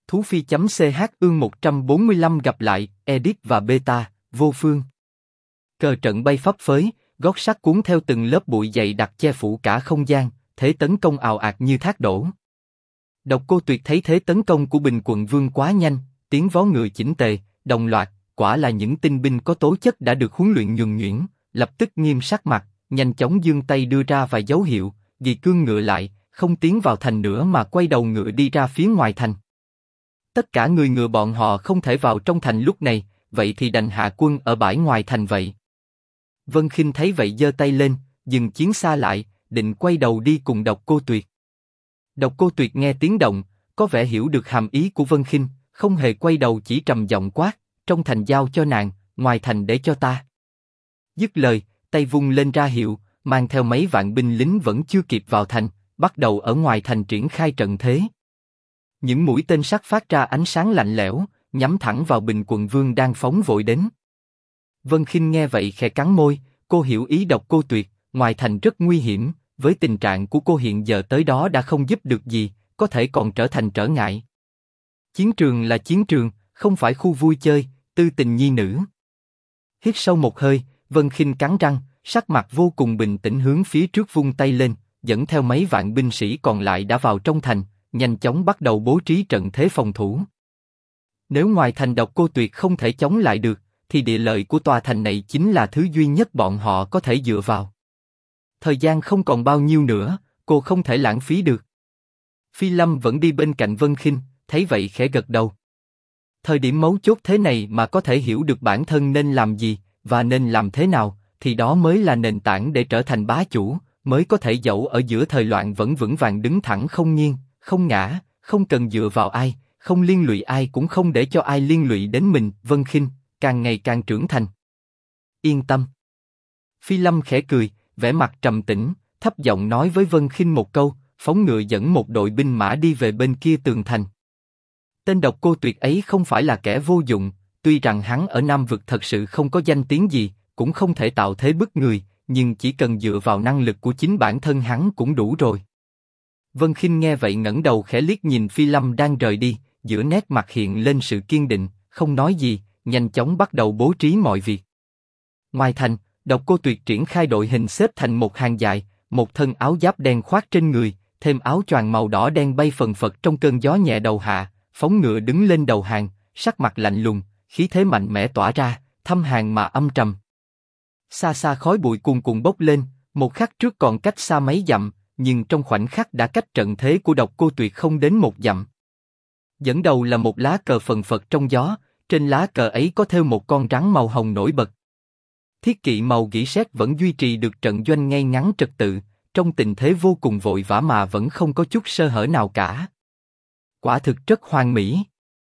Thú Phi.ch ương 145 gặp lại, edit và beta, vô phương. Cờ trận bay phấp phới, gót sắt cuốn theo từng lớp bụi dày đặc che phủ cả không gian, thế tấn công ào ạt như thác đổ. Độc Cô Tuyệt thấy thế tấn công của Bình Quận Vương quá nhanh, tiếng vó ngựa chỉnh tề, đồng loạt, quả là những tinh binh có tố chất đã được huấn luyện nhuần nhuyễn, lập tức nghiêm sắc mặt, nhanh chóng giương tay đưa ra vài dấu hiệu, ghi cương ngựa lại, không tiến vào thành nữa mà quay đầu ngựa đi ra phía ngoài thành. Tất cả người ngựa bọn họ không thể vào trong thành lúc này, vậy thì đành hạ quân ở bãi ngoài thành vậy. Vân Khinh thấy vậy giơ tay lên, dừng chiến xa lại, định quay đầu đi cùng Độc Cô Tuyệt. Độc Cô Tuyệt nghe tiếng động, có vẻ hiểu được hàm ý của Vân Khinh, không hề quay đầu chỉ trầm giọng quát, trong thành giao cho nàng, ngoài thành để cho ta. Dứt lời, tay vung lên ra hiệu, mang theo mấy vạn binh lính vẫn chưa kịp vào thành, bắt đầu ở ngoài thành triển khai trận thế. Những mũi tên sắt phát ra ánh sáng lạnh lẽo, nhắm thẳng vào Bình Quận Vương đang phóng vội đến. Vân Khinh nghe vậy khẽ cắn môi, cô hiểu ý Độc Cô Tuyệt, ngoài thành rất nguy hiểm, với tình trạng của cô hiện giờ tới đó đã không giúp được gì, có thể còn trở thành trở ngại. Chiến trường là chiến trường, không phải khu vui chơi, tư tình nhi nữ. Hít sâu một hơi, Vân Khinh cắn răng, sắc mặt vô cùng bình tĩnh hướng phía trước vung tay lên, dẫn theo mấy vạn binh sĩ còn lại đã vào trong thành, nhanh chóng bắt đầu bố trí trận thế phòng thủ. Nếu ngoài thành Độc Cô Tuyệt không thể chống lại được, thì địa lợi của tòa thành này chính là thứ duy nhất bọn họ có thể dựa vào. Thời gian không còn bao nhiêu nữa, cô không thể lãng phí được. Phi Lâm vẫn đi bên cạnh Vân Khinh, thấy vậy khẽ gật đầu. Thời điểm mấu chốt thế này mà có thể hiểu được bản thân nên làm gì và nên làm thế nào, thì đó mới là nền tảng để trở thành bá chủ, mới có thể dẫu ở giữa thời loạn vẫn vững vàng đứng thẳng không nghiêng, không ngã, không cần dựa vào ai, không liên lụy ai cũng không để cho ai liên lụy đến mình. Vân Khinh càng ngày càng trưởng thành. Yên tâm. Phi Lâm khẽ cười, vẻ mặt trầm tĩnh, thấp giọng nói với Vân Khinh một câu, phóng ngựa dẫn một đội binh mã đi về bên kia tường thành. Tên Độc Cô Tuyệt ấy không phải là kẻ vô dụng, tuy rằng hắn ở Nam Vực thật sự không có danh tiếng gì, cũng không thể tạo thế bức người, nhưng chỉ cần dựa vào năng lực của chính bản thân hắn cũng đủ rồi. Vân Khinh nghe vậy ngẩng đầu khẽ liếc nhìn Phi Lâm đang rời đi, giữa nét mặt hiện lên sự kiên định, không nói gì, nhanh chóng bắt đầu bố trí mọi việc. Ngoài thành, Độc Cô Tuyệt triển khai đội hình xếp thành một hàng dài, một thân áo giáp đen khoác trên người, thêm áo choàng màu đỏ đen bay phần phật trong cơn gió nhẹ đầu hạ, phóng ngựa đứng lên đầu hàng, sắc mặt lạnh lùng, khí thế mạnh mẽ tỏa ra, thâm hàn mà âm trầm. Xa xa khói bụi cuồn cuộn bốc lên, một khắc trước còn cách xa mấy dặm, nhưng trong khoảnh khắc đã cách trận thế của Độc Cô Tuyệt không đến một dặm. Dẫn đầu là một lá cờ phần phật trong gió, trên lá cờ ấy có thêu một con rắn màu hồng nổi bật. Thiết kỵ màu gỉ sét vẫn duy trì được trận doanh ngay ngắn trật tự, trong tình thế vô cùng vội vã mà vẫn không có chút sơ hở nào cả. Quả thực rất hoàn mỹ.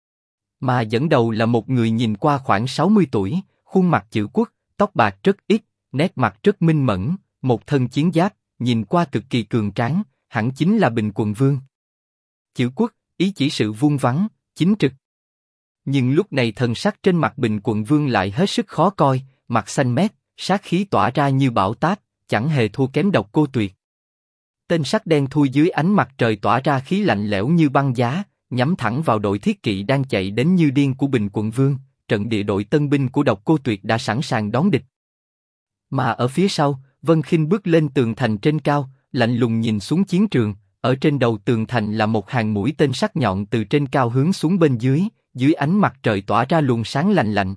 Mà dẫn đầu là một người nhìn qua khoảng 60 tuổi, khuôn mặt chữ quốc, tóc bạc rất ít, nét mặt rất minh mẫn, một thân chiến giáp, nhìn qua cực kỳ cường tráng, hẳn chính là Bình Quận Vương. Chữ quốc, ý chỉ sự vuông vắn, chính trực. Nhưng lúc này thần sắc trên mặt Bình Quận Vương lại hết sức khó coi, mặt xanh mét, sát khí tỏa ra như bão táp, chẳng hề thua kém Độc Cô Tuyệt. Tên sắt đen thui dưới ánh mặt trời tỏa ra khí lạnh lẽo như băng giá, nhắm thẳng vào đội thiết kỵ đang chạy đến như điên của Bình Quận Vương. Trận địa đội tân binh của Độc Cô Tuyệt đã sẵn sàng đón địch. Mà ở phía sau, Vân Khinh bước lên tường thành trên cao, lạnh lùng nhìn xuống chiến trường. Ở trên đầu tường thành là một hàng mũi tên sắc nhọn từ trên cao hướng xuống bên dưới, dưới ánh mặt trời tỏa ra luồng sáng lạnh lạnh.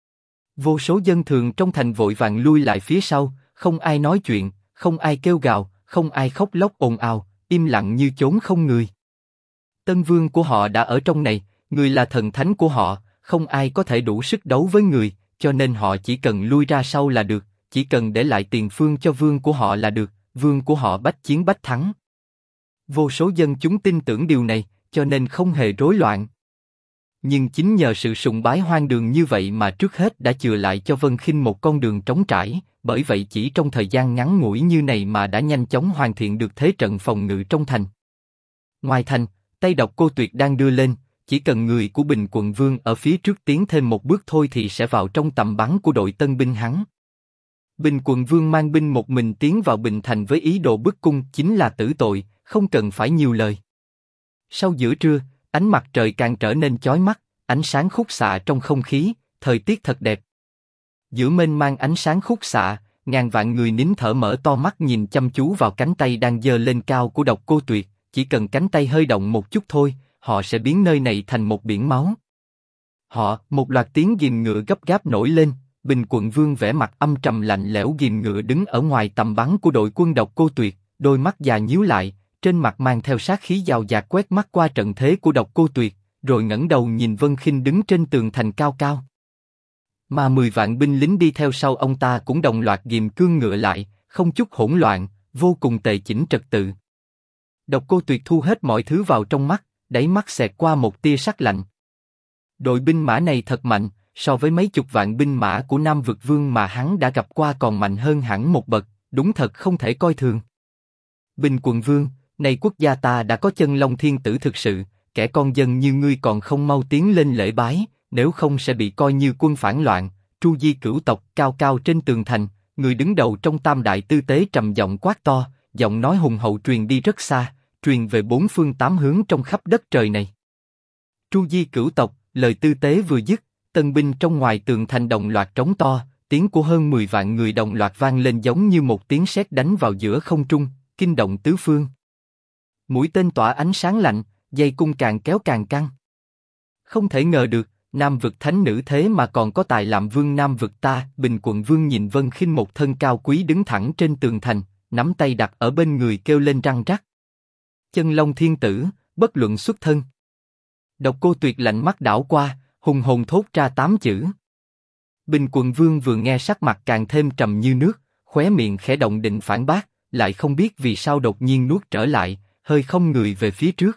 Vô số dân thường trong thành vội vàng lui lại phía sau, không ai nói chuyện, không ai kêu gào, không ai khóc lóc ồn ào, im lặng như chốn không người. Tân vương của họ đã ở trong này, người là thần thánh của họ, không ai có thể đủ sức đấu với người, cho nên họ chỉ cần lui ra sau là được, chỉ cần để lại tiền phương cho vương của họ là được, vương của họ bách chiến bách thắng. Vô số dân chúng tin tưởng điều này, cho nên không hề rối loạn. Nhưng chính nhờ sự sùng bái hoang đường như vậy mà trước hết đã chừa lại cho Vân Khinh một con đường trống trải, bởi vậy chỉ trong thời gian ngắn ngủi như này mà đã nhanh chóng hoàn thiện được thế trận phòng ngự trong thành. Ngoài thành, tay Độc Cô Tuyệt đang đưa lên, chỉ cần người của Bình Quận Vương ở phía trước tiến thêm một bước thôi thì sẽ vào trong tầm bắn của đội tân binh hắn. Bình Quận Vương mang binh một mình tiến vào Bình Thành với ý đồ bức cung chính là tử tội, không cần phải nhiều lời. Sau giữa trưa, Ánh mặt trời càng trở nên chói mắt, ánh sáng khúc xạ trong không khí, thời tiết thật đẹp. Giữa mênh mang ánh sáng khúc xạ, ngàn vạn người nín thở mở to mắt nhìn chăm chú vào cánh tay đang giơ lên cao của Độc Cô Tuyệt, chỉ cần cánh tay hơi động một chút thôi, họ sẽ biến nơi này thành một biển máu. Một loạt tiếng ghìm ngựa gấp gáp nổi lên, Bình Quận Vương vẻ mặt âm trầm lạnh lẽo ghìm ngựa đứng ở ngoài tầm bắn của đội quân Độc Cô Tuyệt, đôi mắt già nhíu lại, trên mặt mang theo sát khí giàu dạt quét mắt qua trận thế của Độc Cô Tuyệt, rồi ngẩng đầu nhìn Vân Khinh đứng trên tường thành cao cao. Mà 10 vạn binh lính đi theo sau ông ta cũng đồng loạt ghìm cương ngựa lại, không chút hỗn loạn, vô cùng tề chỉnh trật tự. Độc Cô Tuyệt thu hết mọi thứ vào trong mắt, đáy mắt xẹt qua một tia sắc lạnh. Đội binh mã này thật mạnh, so với mấy chục vạn binh mã của Nam Vực Vương mà hắn đã gặp qua còn mạnh hơn hẳn một bậc, đúng thật không thể coi thường. Bình Quận Vương, này quốc gia ta đã có Chân Long Thiên Tử thực sự, kẻ con dân như ngươi còn không mau tiến lên lễ bái, nếu không sẽ bị coi như quân phản loạn. Tru Di cửu tộc cao cao trên tường thành, người đứng đầu trong tam đại tư tế trầm giọng quát to, giọng nói hùng hậu truyền đi rất xa, truyền về bốn phương tám hướng trong khắp đất trời này. Tru Di cửu tộc, lời tư tế vừa dứt, tân binh trong ngoài tường thành đồng loạt trống to, tiếng của hơn 10 vạn người đồng loạt vang lên giống như một tiếng sét đánh vào giữa không trung, kinh động tứ phương. Mũi tên tỏa ánh sáng lạnh, dây cung càng kéo càng căng. Không thể ngờ được, Nam Vực thánh nữ thế mà còn có tài làm vương Nam Vực ta. Bình Quận Vương nhìn Vân Khinh một thân cao quý đứng thẳng trên tường thành, nắm tay đặt ở bên người kêu lên răng rắc. Chân Long Thiên Tử, bất luận xuất thân. Độc Cô Tuyệt lạnh mắt đảo qua, hùng hồn thốt ra 8 chữ. Bình Quận Vương vừa nghe sắc mặt càng thêm trầm như nước, khóe miệng khẽ động định phản bác, lại không biết vì sao đột nhiên nuốt trở lại, hơi không người về phía trước.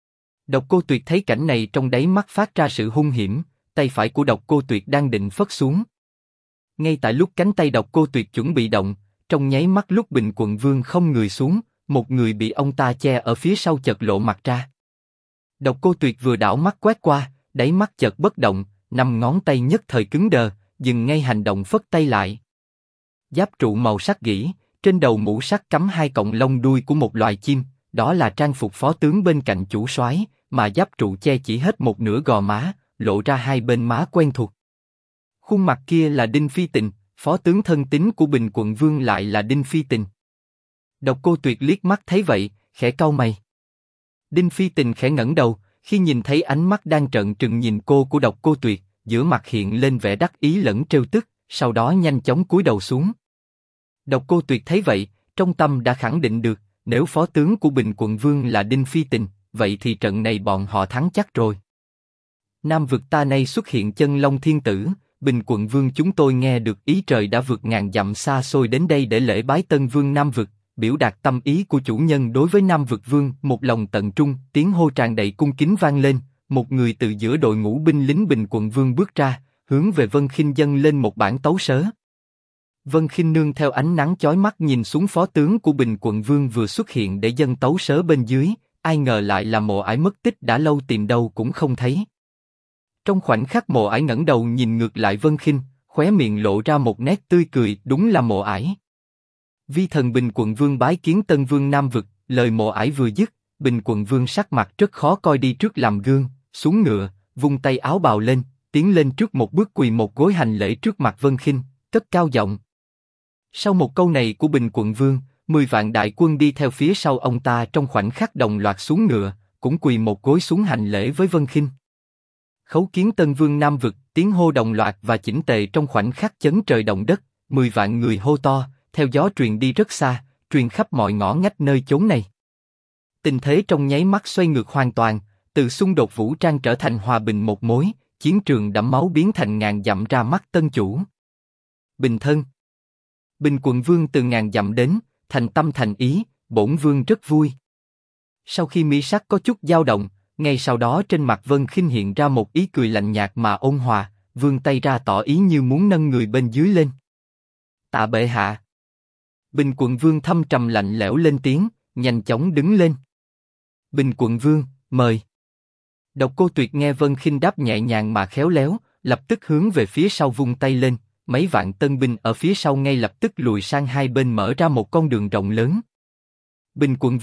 Độc Cô Tuyệt thấy cảnh này trong đáy mắt phát ra sự hung hiểm, tay phải của Độc Cô Tuyệt đang định phất xuống. Ngay tại lúc cánh tay Độc Cô Tuyệt chuẩn bị động, trong nháy mắt lúc Bình Quận Vương không người xuống, một người bị ông ta che ở phía sau chợt lộ mặt ra. Độc Cô Tuyệt vừa đảo mắt quét qua, đáy mắt chợt bất động, 5 ngón tay nhất thời cứng đờ, dừng ngay hành động phất tay lại. Giáp trụ màu sắc gỉ, trên đầu mũ sắt cắm 2 cọng lông đuôi của một loài chim, đó là trang phục phó tướng bên cạnh chủ soái, mà giáp trụ che chỉ hết một nửa gò má, lộ ra 2 bên má quen thuộc. Khuôn mặt kia là Đinh Phi Tình, phó tướng thân tín của Bình Quận Vương lại là Đinh Phi Tình. Độc Cô Tuyệt liếc mắt thấy vậy, khẽ cau mày. Đinh Phi Tình khẽ ngẩng đầu, khi nhìn thấy ánh mắt đang trợn trừng nhìn cô của Độc Cô Tuyệt, giữa mặt hiện lên vẻ đắc ý lẫn trêu tức, sau đó nhanh chóng cúi đầu xuống. Độc Cô Tuyệt thấy vậy, trong tâm đã khẳng định được, nếu phó tướng của Bình Quận Vương là Đinh Phi Tình, vậy thì trận này bọn họ thắng chắc rồi. Nam Vực ta nay xuất hiện Chân Long Thiên Tử, Bình Quận Vương chúng tôi nghe được ý trời đã vượt ngàn dặm xa xôi đến đây để lễ bái Tân Vương Nam Vực, biểu đạt tâm ý của chủ nhân đối với Nam Vực Vương. Một lòng tận trung, tiếng hô tràn đầy cung kính vang lên, một người từ giữa đội ngũ binh lính Bình Quận Vương bước ra, hướng về Vân Khinh dâng lên một bản tấu sớ. Vân Khinh nương theo ánh nắng chói mắt nhìn xuống phó tướng của Bình Quận Vương vừa xuất hiện để dâng tấu sớ bên dưới, ai ngờ lại là Mộ Ải mất tích đã lâu tìm đâu cũng không thấy. Trong khoảnh khắc Mộ Ải ngẩng đầu nhìn ngược lại Vân Khinh, khóe miệng lộ ra một nét tươi cười, đúng là Mộ Ải. Vi thần Bình Quận Vương bái kiến Tân Vương Nam Vực. Lời Mộ Ải vừa dứt, Bình Quận Vương sắc mặt rất khó coi đi trước làm gương, xuống ngựa, vung tay áo bào lên, tiến lên trước một bước quỳ một gối hành lễ trước mặt Vân Khinh, cất cao giọng. Sau một câu này của Bình Quận Vương, 10 vạn đại quân đi theo phía sau ông ta trong khoảnh khắc đồng loạt xuống ngựa, cũng quỳ một gối xuống hành lễ với Vân Khinh. Khấu kiến Tân Vương Nam Vực, tiếng hô đồng loạt và chỉnh tề trong khoảnh khắc chấn trời động đất, 10 vạn người hô to, theo gió truyền đi rất xa, truyền khắp mọi ngõ ngách nơi chốn này. Tình thế trong nháy mắt xoay ngược hoàn toàn, từ xung đột vũ trang trở thành hòa bình một mối, chiến trường đẫm máu biến thành ngàn dặm ra mắt tân chủ. Bình thân. Bình Quận Vương từ ngàn dặm đến, thành tâm thành ý, bổn vương rất vui. Sau khi mi sắc có chút dao động, ngay sau đó trên mặt Vân Khinh hiện ra một ý cười lạnh nhạt mà ôn hòa, vươn tay ra tỏ ý như muốn nâng người bên dưới lên. Tạ bệ hạ. Bình Quận Vương thâm trầm lạnh lẽo lên tiếng, nhanh chóng đứng lên. Bình Quận Vương, mời. Độc Cô Tuyệt nghe Vân Khinh đáp nhẹ nhàng mà khéo léo, lập tức hướng về phía sau vung tay lên, mấy vạn tân binh ở phía sau ngay lập tức lùi sang hai bên mở ra một con đường rộng lớn. Bình Quận Vương,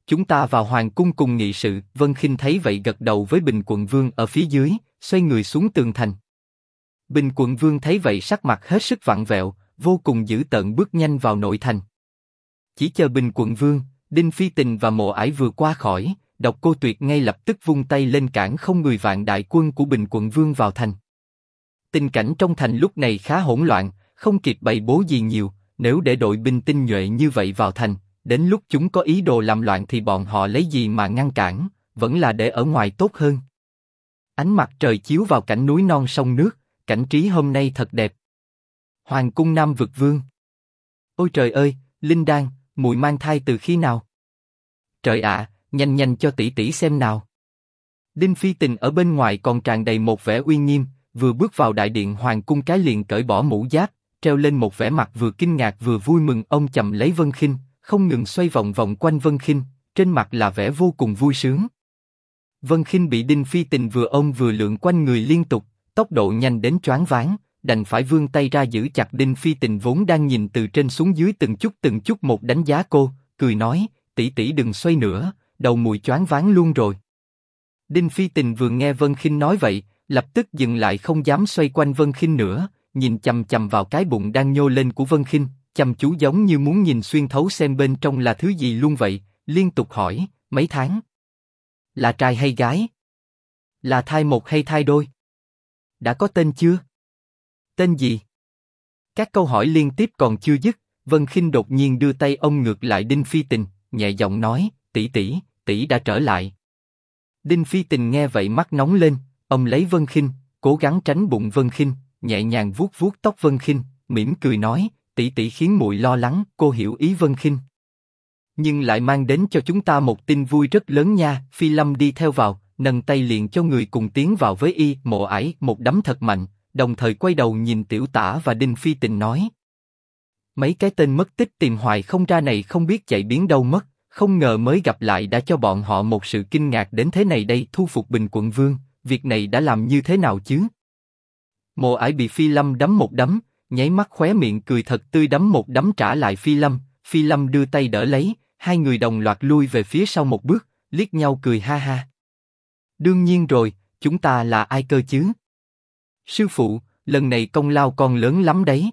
chúng ta vào hoàng cung cùng nghị sự. Vân Khinh thấy vậy gật đầu với Bình Quận Vương ở phía dưới, xoay người xuống tường thành. Bình Quận Vương thấy vậy sắc mặt hết sức vặn vẹo, vô cùng dữ tợn bước nhanh vào nội thành. Chỉ chờ Bình Quận Vương, Đinh Phi Tình và Mộ Ải vừa qua khỏi, Độc Cô Tuyệt ngay lập tức vung tay lên cản không 10 vạn đại quân của Bình Quận Vương vào thành. Tình cảnh trong thành lúc này khá hỗn loạn, không kịp bày bố gì nhiều. Nếu để đội binh tinh nhuệ như vậy vào thành, đến lúc chúng có ý đồ làm loạn thì bọn họ lấy gì mà ngăn cản, vẫn là để ở ngoài tốt hơn. Ánh mặt trời chiếu vào cảnh núi non sông nước, cảnh trí hôm nay thật đẹp. Hoàng cung Nam Vực Vương. Ôi trời ơi, Linh Đan, muội mang thai từ khi nào? Trời ạ, nhanh nhanh cho tỷ tỷ xem nào. Đinh Phi Tình ở bên ngoài còn tràn đầy một vẻ uy nghiêm, vừa bước vào đại điện hoàng cung cái liền cởi bỏ mũ giáp, treo lên một vẻ mặt vừa kinh ngạc vừa vui mừng. Ông chầm lấy Vân Khinh, không ngừng xoay vòng vòng quanh Vân Khinh, trên mặt là vẻ vô cùng vui sướng. Vân Khinh bị Đinh Phi Tình vừa ôm vừa lượn quanh người liên tục, tốc độ nhanh đến choáng váng, đành phải vươn tay ra giữ chặt Đinh Phi Tình vốn đang nhìn từ trên xuống dưới từng chút một đánh giá cô, cười nói, tỷ tỷ đừng xoay nữa, đầu mùi choáng váng luôn rồi. Đinh Phi Tình vừa nghe Vân Khinh nói vậy, lập tức dừng lại không dám xoay quanh Vân Khinh nữa, nhìn chằm chằm vào cái bụng đang nhô lên của Vân Khinh, chăm chú giống như muốn nhìn xuyên thấu xem bên trong là thứ gì luôn vậy, liên tục hỏi, mấy tháng? Là trai hay gái? Là thai một hay thai đôi? Đã có tên chưa? Tên gì? Các câu hỏi liên tiếp còn chưa dứt, Vân Khinh đột nhiên đưa tay ôm ngược lại Đinh Phi Tình, nhẹ giọng nói, tỷ đã trở lại. Đinh Phi Tình nghe vậy mắt nóng lên, ôm lấy Vân Khinh, cố gắng tránh bụng Vân Khinh, nhẹ nhàng vuốt vuốt tóc Vân Khinh, mỉm cười nói, tỷ khiến muội lo lắng. Cô hiểu ý Vân Khinh, nhưng lại mang đến cho chúng ta một tin vui rất lớn nha. Phi Lâm đi theo vào, nâng tay liền cho người cùng tiến vào với y. Mộ Ải một đấm thật mạnh, đồng thời quay đầu nhìn Tiểu Tả và Đinh Phi Tình nói, mấy cái tên mất tích tìm hoài không ra này không biết chạy biến đâu mất, không ngờ mới gặp lại đã cho bọn họ một sự kinh ngạc đến thế này đây. Thu phục Bình Quận Vương, việc này đã làm như thế nào chứ? Mộ Ải bị Phi Lâm đấm một đấm, nháy mắt khóe miệng cười thật tươi đấm một đấm trả lại Phi Lâm. Phi Lâm đưa tay đỡ lấy, hai người đồng loạt lui về phía sau một bước, liếc nhau cười ha ha. Đương nhiên rồi, chúng ta là ai cơ chứ? Sư phụ, lần này công lao con lớn lắm đấy.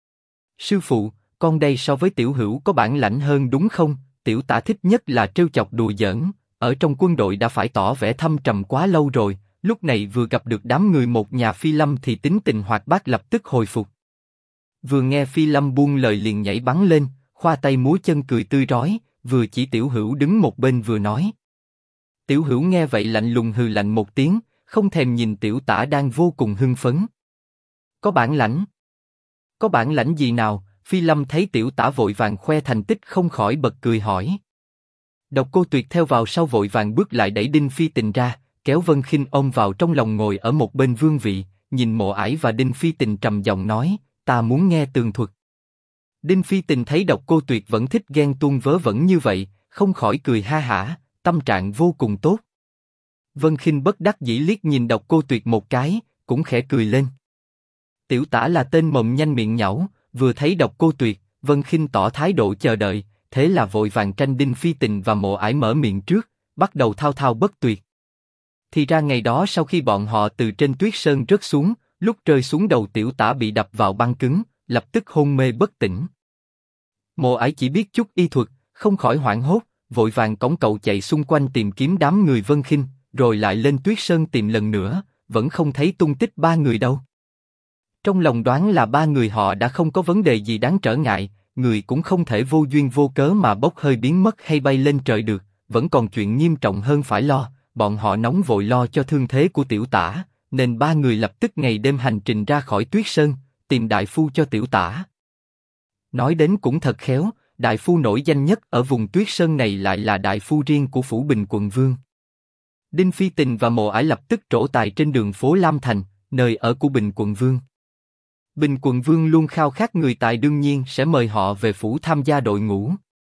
Sư phụ, con đây so với Tiểu Hữu có bản lãnh hơn đúng không? Tiểu Tả thích nhất là trêu chọc đùa giỡn, ở trong quân đội đã phải tỏ vẻ thâm trầm quá lâu rồi, lúc này vừa gặp được đám người một nhà Phi Lâm thì tính tình hoạt bát lập tức hồi phục. Vừa nghe Phi Lâm buông lời liền nhảy bắn lên, khoa tay múa chân cười tươi rói, vừa chỉ Tiểu Hữu đứng một bên vừa nói. Tiểu Hữu nghe vậy lạnh lùng hừ lạnh một tiếng, không thèm nhìn Tiểu Tả đang vô cùng hưng phấn. Có bản lãnh? Có bản lãnh gì nào? Phi Lâm thấy Tiểu Tả vội vàng khoe thành tích không khỏi bật cười hỏi. Độc Cô Tuyệt theo vào sau vội vàng bước lại đẩy Đinh Phi Tình ra, kéo Vân Khinh ôm vào trong lòng ngồi ở một bên vương vị, nhìn Mộ Ải và Đinh Phi Tình trầm giọng nói, ta muốn nghe tường thuật. Đinh Phi Tình thấy Độc Cô Tuyệt vẫn thích ghen tuông vớ vẩn như vậy, không khỏi cười ha hả, tâm trạng vô cùng tốt. Vân Khinh bất đắc dĩ liếc nhìn Độc Cô Tuyệt một cái, cũng khẽ cười lên. Tiểu Tả là tên mồm nhanh miệng nhão, vừa thấy Độc Cô Tuyệt, Vân Khinh tỏ thái độ chờ đợi, thế là vội vàng tranh Đinh Phi Tình và Mộ Ải mở miệng trước, bắt đầu thao thao bất tuyệt. Thì ra ngày đó sau khi bọn họ từ trên tuyết sơn rớt xuống, lúc rơi xuống đầu Tiểu Tả bị đập vào băng cứng, lập tức hôn mê bất tỉnh. Mộ Ải chỉ biết chút y thuật, không khỏi hoảng hốt, vội vàng cõng cậu chạy xung quanh tìm kiếm đám người Vân Khinh, rồi lại lên tuyết sơn tìm lần nữa, vẫn không thấy tung tích ba người đâu. Trong lòng đoán là ba người họ đã không có vấn đề gì đáng trở ngại, người cũng không thể vô duyên vô cớ mà bốc hơi biến mất hay bay lên trời được, vẫn còn chuyện nghiêm trọng hơn phải lo. Bọn họ nóng vội lo cho thương thế của Tiểu Tả, nên ba người lập tức ngày đêm hành trình ra khỏi tuyết sơn, tìm đại phu cho Tiểu Tả. Nói đến cũng thật khéo, đại phu nổi danh nhất ở vùng tuyết sơn này lại là đại phu riêng của phủ Bình Quận Vương. Đinh Phi Tình và Mộ Ải lập tức trổ tài trên đường phố Lam Thành, nơi ở của Bình Quận Vương. Bình Quận Vương luôn khao khát người tài, đương nhiên sẽ mời họ về phủ tham gia đội ngũ.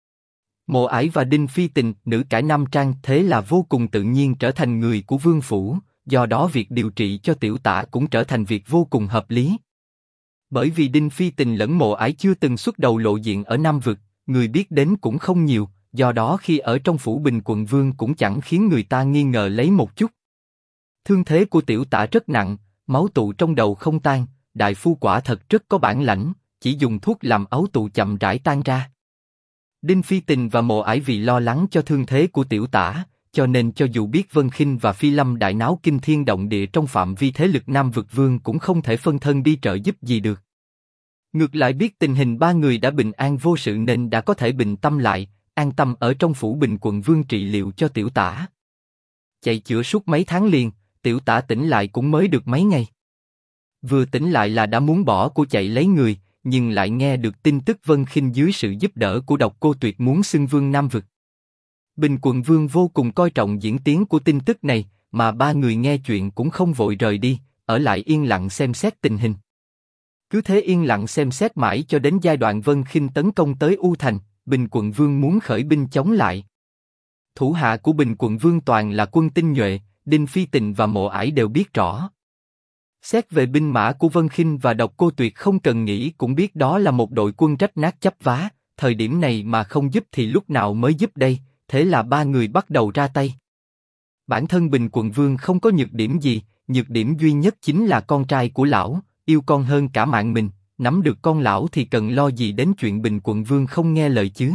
Mộ Ải và Đinh Phi Tình, nữ cải nam trang, thế là vô cùng tự nhiên trở thành người của vương phủ, do đó việc điều trị cho Tiểu Tả cũng trở thành việc vô cùng hợp lý. Bởi vì Đinh Phi Tình lẫn Mộ Ải chưa từng xuất đầu lộ diện ở Nam Vực, người biết đến cũng không nhiều, do đó khi ở trong phủ Bình Quận Vương cũng chẳng khiến người ta nghi ngờ lấy một chút. Thương thế của tiểu tả rất nặng, máu tụ trong đầu không tan, đại phu quả thật rất có bản lãnh, chỉ dùng thuốc làm ấu tụ chậm rãi tan ra. Đinh Phi Tình và Mộ Ải vì lo lắng cho thương thế của tiểu tả, cho nên cho dù biết Vân Khinh và Phi Lâm đại náo kinh thiên động địa trong phạm vi thế lực Nam Vực Vương cũng không thể phân thân đi trợ giúp gì được. Ngược lại biết tình hình ba người đã bình an vô sự nên đã có thể bình tâm lại, an tâm ở trong phủ Bình Quận Vương trị liệu cho tiểu tả. Chạy chữa suốt mấy tháng liền, tiểu tả tỉnh lại cũng mới được mấy ngày. Vừa tỉnh lại là đã muốn bỏ cô chạy lấy người, nhưng lại nghe được tin tức Vân Khinh dưới sự giúp đỡ của Độc Cô Tuyệt muốn xưng vương Nam Vực. Bình Quận Vương vô cùng coi trọng diễn tiến của tin tức này, mà ba người nghe chuyện cũng không vội rời đi, ở lại yên lặng xem xét tình hình. Cứ thế yên lặng xem xét mãi cho đến giai đoạn Vân Khinh tấn công tới U Thành, Bình Quận Vương muốn khởi binh chống lại. Thủ hạ của Bình Quận Vương toàn là quân tinh nhuệ, Đinh Phi Tình và Mộ Ải đều biết rõ. Xét về binh mã của Vân Khinh và Độc Cô Tuyệt không cần nghĩ cũng biết đó là một đội quân rách nát chấp vá, thời điểm này mà không giúp thì lúc nào mới giúp đây, thế là ba người bắt đầu ra tay. Bản thân Bình Quận Vương không có nhược điểm gì, nhược điểm duy nhất chính là con trai của lão, yêu con hơn cả mạng mình, nắm được con lão thì cần lo gì đến chuyện Bình Quận Vương không nghe lời chứ.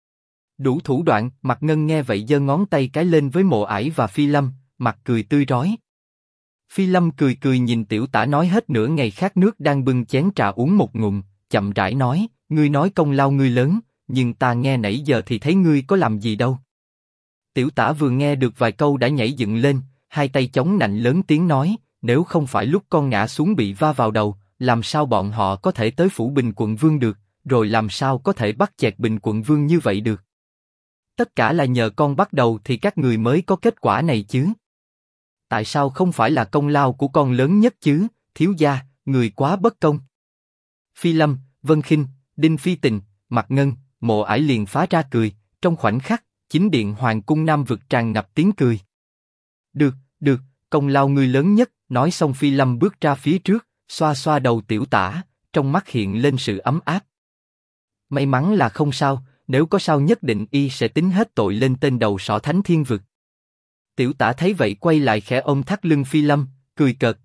Đủ thủ đoạn, Mạc Ngân nghe vậy giơ ngón tay cái lên với Mộ Ải và Phi Lâm, mặt cười tươi rói. Phi Lâm cười cười nhìn tiểu tả nói hết nửa ngày khát nước đang bưng chén trà uống một ngụm, chậm rãi nói, ngươi nói công lao ngươi lớn, nhưng ta nghe nãy giờ thì thấy ngươi có làm gì đâu. Tiểu tả vừa nghe được vài câu đã nhảy dựng lên, hai tay chống nạnh lớn tiếng nói, nếu không phải lúc con ngã xuống bị va vào đầu, làm sao bọn họ có thể tới phủ Bình Quận Vương được, rồi làm sao có thể bắt chẹt Bình Quận Vương như vậy được. Tất cả là nhờ con bắt đầu thì các người mới có kết quả này chứ. Tại sao không phải là công lao của con lớn nhất chứ, thiếu gia, người quá bất công. Phi Lâm, Vân Khinh, Đinh Phi Tình, Mạc Ngân, Mộ Ải liền phá ra cười, trong khoảnh khắc, chính điện Hoàng cung Nam Vực tràn ngập tiếng cười. Được, được, công lao ngươi lớn nhất, nói xong Phi Lâm bước ra phía trước, xoa xoa đầu tiểu tả, trong mắt hiện lên sự ấm áp. May mắn là không sao, nếu có sao nhất định y sẽ tính hết tội lên tên đầu sỏ Thánh Thiên Vực. Tiểu tả thấy vậy quay lại khẽ ôm thắt lưng Phi Lâm, cười cợt,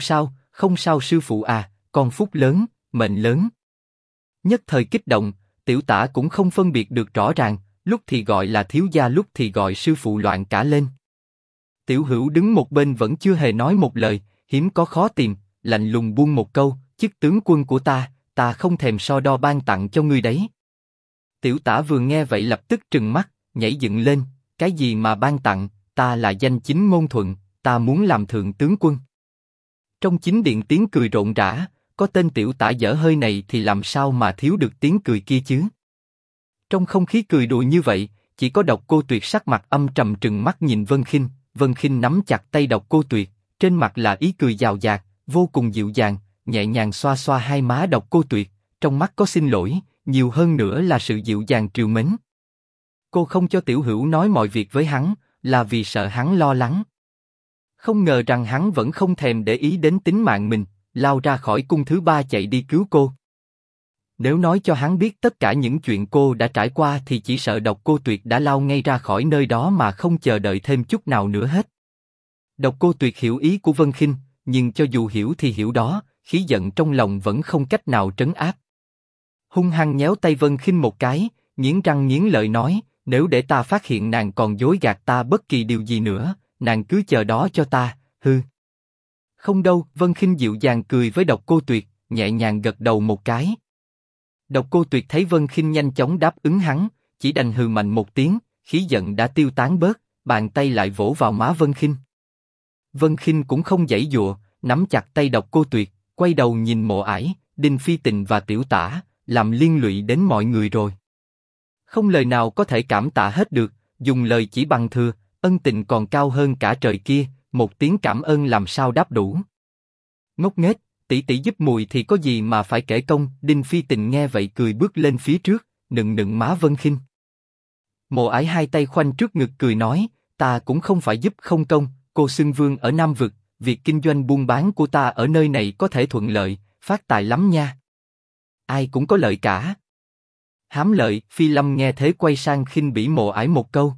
không sao sư phụ à, con phúc lớn, mệnh lớn. Nhất thời kích động, tiểu tả cũng không phân biệt được rõ ràng, lúc thì gọi là thiếu gia lúc thì gọi sư phụ loạn cả lên. Tiểu Hữu đứng một bên vẫn chưa hề nói một lời, hiếm có khó tìm, lạnh lùng buông một câu, chức tướng quân của ta không thèm so đo ban tặng cho ngươi đấy. Tiểu tả vừa nghe vậy lập tức trừng mắt, nhảy dựng lên, cái gì mà ban tặng, ta là danh chính ngôn thuận, ta muốn làm thượng tướng quân. Trong chính điện tiếng cười rộn rã, có tên tiểu tả dở hơi này thì làm sao mà thiếu được tiếng cười kia chứ? Trong không khí cười đùa như vậy, chỉ có Độc Cô Tuyệt sắc mặt âm trầm trừng mắt nhìn Vân Khinh nắm chặt tay Độc Cô Tuyệt, trên mặt là ý cười giàu dạt, vô cùng dịu dàng, nhẹ nhàng xoa xoa hai má Độc Cô Tuyệt, trong mắt có xin lỗi, nhiều hơn nữa là sự dịu dàng trìu mến. Cô không cho Tiểu Hữu nói mọi việc với hắn, là vì sợ hắn lo lắng. Không ngờ rằng hắn vẫn không thèm để ý đến tính mạng mình, lao ra khỏi cung thứ ba chạy đi cứu cô. Nếu nói cho hắn biết tất cả những chuyện cô đã trải qua thì chỉ sợ Độc Cô Tuyệt đã lao ngay ra khỏi nơi đó mà không chờ đợi thêm chút nào nữa hết. Độc Cô Tuyệt hiểu ý của Vân Khinh, nhưng cho dù hiểu thì hiểu đó, khí giận trong lòng vẫn không cách nào trấn áp. Hung hăng nhéo tay Vân Khinh một cái, nghiến răng nghiến lợi nói, nếu để ta phát hiện nàng còn dối gạt ta bất kỳ điều gì nữa, nàng cứ chờ đó cho ta, hư. Không đâu, Vân Khinh dịu dàng cười với Độc Cô Tuyệt, nhẹ nhàng gật đầu một cái. Độc Cô Tuyệt thấy Vân Khinh nhanh chóng đáp ứng hắn, chỉ đành hừ mạnh một tiếng, khí giận đã tiêu tán bớt, bàn tay lại vỗ vào má Vân Khinh. Vân Khinh cũng không giãy giụa, nắm chặt tay Độc Cô Tuyệt, quay đầu nhìn Mộ Ải, Đinh Phi Tình và Tiểu Tả, làm liên lụy đến mọi người rồi. Không lời nào có thể cảm tạ hết được, dùng lời chỉ bằng thừa, ân tình còn cao hơn cả trời kia, một tiếng cảm ơn làm sao đáp đủ. Ngốc nghếch, tỷ tỷ giúp mùi thì có gì mà phải kể công. Đinh Phi Tình nghe vậy cười bước lên phía trước, nựng má Vân Khinh. Mộ Ải hai tay khoanh trước ngực cười nói, ta cũng không phải giúp không công, cô xưng vương ở Nam Vực, việc kinh doanh buôn bán của ta ở nơi này có thể thuận lợi, phát tài lắm nha. Ai cũng có lợi cả. Hám lợi, Phi Lâm nghe thế quay sang khinh bỉ Mộ Ải một câu.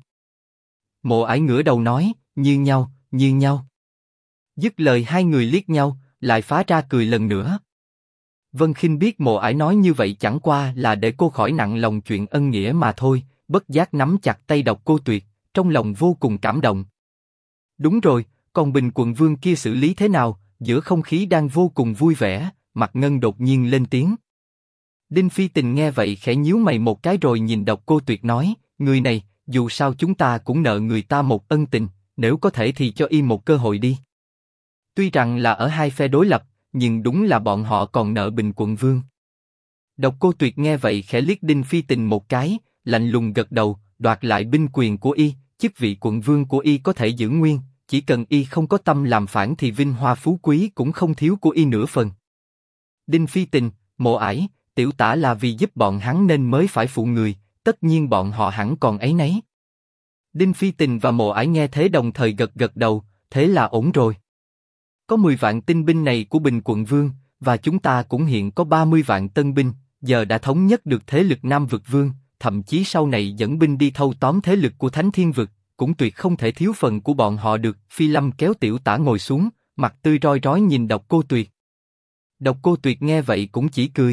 Mộ Ải ngửa đầu nói, như nhau, như nhau. Dứt lời hai người liếc nhau, lại phá ra cười lần nữa. Vân Khinh biết Mộ Ải nói như vậy chẳng qua là để cô khỏi nặng lòng chuyện ân nghĩa mà thôi, bất giác nắm chặt tay Độc Cô Tuyệt, trong lòng vô cùng cảm động. Đúng rồi, còn Bình Quận Vương kia xử lý thế nào? Giữa không khí đang vô cùng vui vẻ, Mạc Ngân đột nhiên lên tiếng. Đinh Phi Tình nghe vậy khẽ nhíu mày một cái rồi nhìn Độc Cô Tuyệt nói, người này, dù sao chúng ta cũng nợ người ta một ân tình, nếu có thể thì cho y một cơ hội đi. Tuy rằng là ở hai phe đối lập, nhưng đúng là bọn họ còn nợ Bình Quận Vương. Độc Cô Tuyệt nghe vậy khẽ liếc Đinh Phi Tình một cái, lạnh lùng gật đầu, đoạt lại binh quyền của y, chức vị quận vương của y có thể giữ nguyên, chỉ cần y không có tâm làm phản thì vinh hoa phú quý cũng không thiếu của y nửa phần. Đinh Phi Tình, Mộ Ải, tiểu tả là vì giúp bọn hắn nên mới phải phụ người, tất nhiên bọn họ hẳn còn áy náy. Đinh Phi Tình và Mộ Ải nghe thế đồng thời gật gật đầu, thế là ổn rồi. Có 10 vạn tinh binh này của Bình Quận Vương, và chúng ta cũng hiện có 30 vạn tân binh, giờ đã thống nhất được thế lực Nam Vực Vương, thậm chí sau này dẫn binh đi thâu tóm thế lực của Thánh Thiên Vực, cũng tuyệt không thể thiếu phần của bọn họ được. Phi Lâm kéo tiểu tả ngồi xuống, mặt tươi roi rói nhìn Độc Cô Tuyệt. Độc Cô Tuyệt nghe vậy cũng chỉ cười.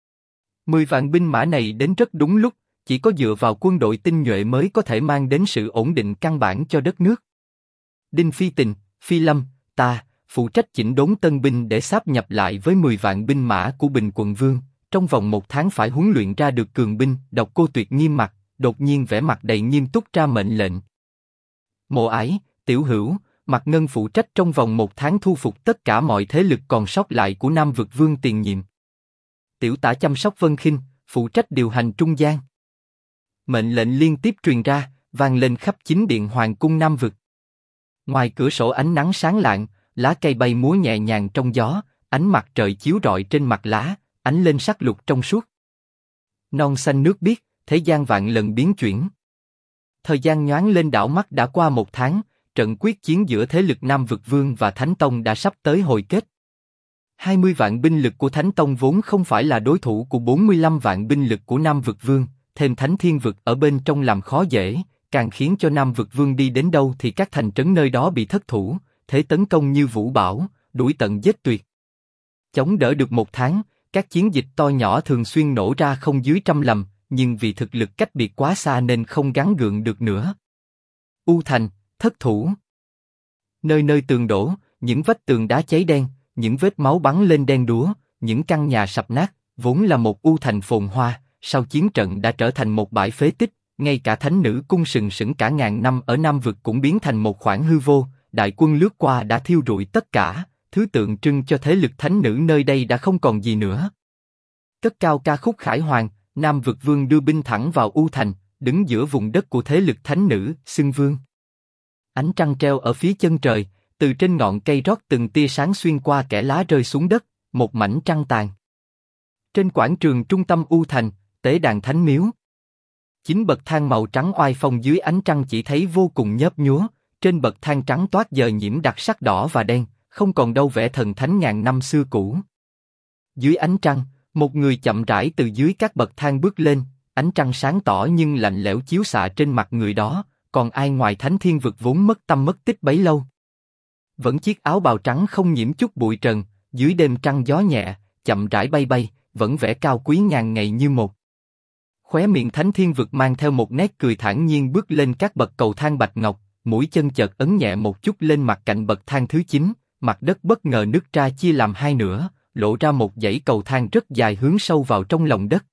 10 vạn binh mã này đến rất đúng lúc, chỉ có dựa vào quân đội tinh nhuệ mới có thể mang đến sự ổn định căn bản cho đất nước. Đinh Phi Tình, Phi Lâm, ta phụ trách chỉnh đốn tân binh để sáp nhập lại với 10 vạn binh mã của Bình Quận Vương, trong vòng 1 tháng phải huấn luyện ra được cường binh. Độc Cô Tuyệt nghiêm mặt, đột nhiên vẻ mặt đầy nghiêm túc ra mệnh lệnh. Mộ Ải, Tiểu Hữu, Mạc Ngân phụ trách trong vòng 1 tháng thu phục tất cả mọi thế lực còn sót lại của Nam Vực Vương tiền nhiệm. Tiểu tả chăm sóc Vân Khinh, phụ trách điều hành trung gian. Mệnh lệnh liên tiếp truyền ra, vang lên khắp chính điện hoàng cung Nam Vực. Ngoài cửa sổ ánh nắng sáng lạng, lá cây bay múa nhẹ nhàng trong gió, ánh mặt trời chiếu rọi trên mặt lá, ánh lên sắc lục trong suốt. Non xanh nước biếc, thế gian vạn lần biến chuyển. Thời gian nhoáng lên đảo mắt đã qua 1 tháng, trận quyết chiến giữa thế lực Nam Vực Vương và Thánh Tông đã sắp tới hồi kết. 20 vạn binh lực của Thánh Tông vốn không phải là đối thủ của 45 vạn binh lực của Nam Vực Vương, thêm Thánh Thiên Vực ở bên trong làm khó dễ, càng khiến cho Nam Vực Vương đi đến đâu thì các thành trấn nơi đó bị thất thủ, thế tấn công như vũ bão, đuổi tận giết tuyệt. Chống đỡ được 1 tháng, các chiến dịch to nhỏ thường xuyên nổ ra không dưới 100 lầm, nhưng vì thực lực cách biệt quá xa nên không gắng gượng được nữa. U Thành, thất thủ. Nơi nơi tường đổ, những vách tường đá cháy đen, những vết máu bắn lên đen đúa, những căn nhà sập nát, vốn là một U Thành phồn hoa, sau chiến trận đã trở thành một bãi phế tích, ngay cả thánh nữ cung sừng sững cả ngàn năm ở Nam Vực cũng biến thành một khoảng hư vô, đại quân lướt qua đã thiêu rụi tất cả, thứ tượng trưng cho thế lực thánh nữ nơi đây đã không còn gì nữa. Cất cao ca khúc khải hoàn, Nam Vực Vương đưa binh thẳng vào U Thành, đứng giữa vùng đất của thế lực thánh nữ, xưng vương. Ánh trăng treo ở phía chân trời, từ trên ngọn cây rót từng tia sáng xuyên qua kẽ lá rơi xuống đất, một mảnh trăng tàn. Trên quảng trường trung tâm U Thành, tế đàn thánh miếu. 9 bậc thang màu trắng oai phong dưới ánh trăng chỉ thấy vô cùng nhấp nhúa, trên bậc thang trắng toát giờ nhiễm đặc sắc đỏ và đen, không còn đâu vẻ thần thánh ngàn năm xưa cũ. Dưới ánh trăng, một người chậm rãi từ dưới các bậc thang bước lên, ánh trăng sáng tỏ nhưng lạnh lẽo chiếu xạ trên mặt người đó, còn ai ngoài Thánh Thiên Vực vốn mất tâm mất tích bấy lâu. Vẫn chiếc áo bào trắng không nhiễm chút bụi trần, dưới đêm trăng gió nhẹ, chậm rãi bay bay, vẫn vẻ cao quý ngàn ngày như một. Khóe miệng Thánh Thiên Vực mang theo một nét cười thản nhiên bước lên các bậc cầu thang bạch ngọc, mũi chân chợt ấn nhẹ một chút lên mặt cạnh bậc thang thứ 9, mặt đất bất ngờ nứt ra chia làm hai nửa, lộ ra một dãy cầu thang rất dài hướng sâu vào trong lòng đất.